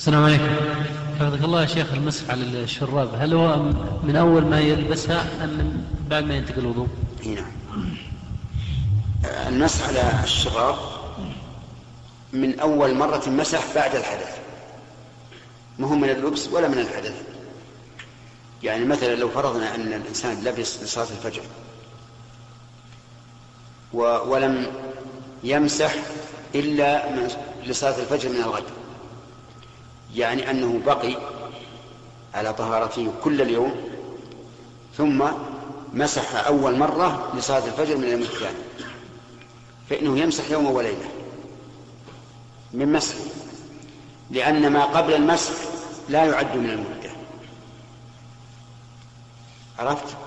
السلام عليكم. حفظك الله يا شيخ، المسح على الشراب هل هو من أول ما يلبسها أم من بعد ما ينتقل الوضوء؟ نعم، المسح على الشراب من أول مرة مسح بعد الحدث، ما هو من اللبس ولا من الحدث. يعني مثلا لو فرضنا أن الإنسان لبس لصلاة الفجر ولم يمسح إلا لصلاة الفجر من الغد، يعني أنه بقي على طهارته كل اليوم ثم مسح أول مرة لصلاة الفجر من اليوم الثاني، فإنه يمسح يوم وليلة من مسح، لأن ما قبل المسح لا يعد من المدة. عرفت؟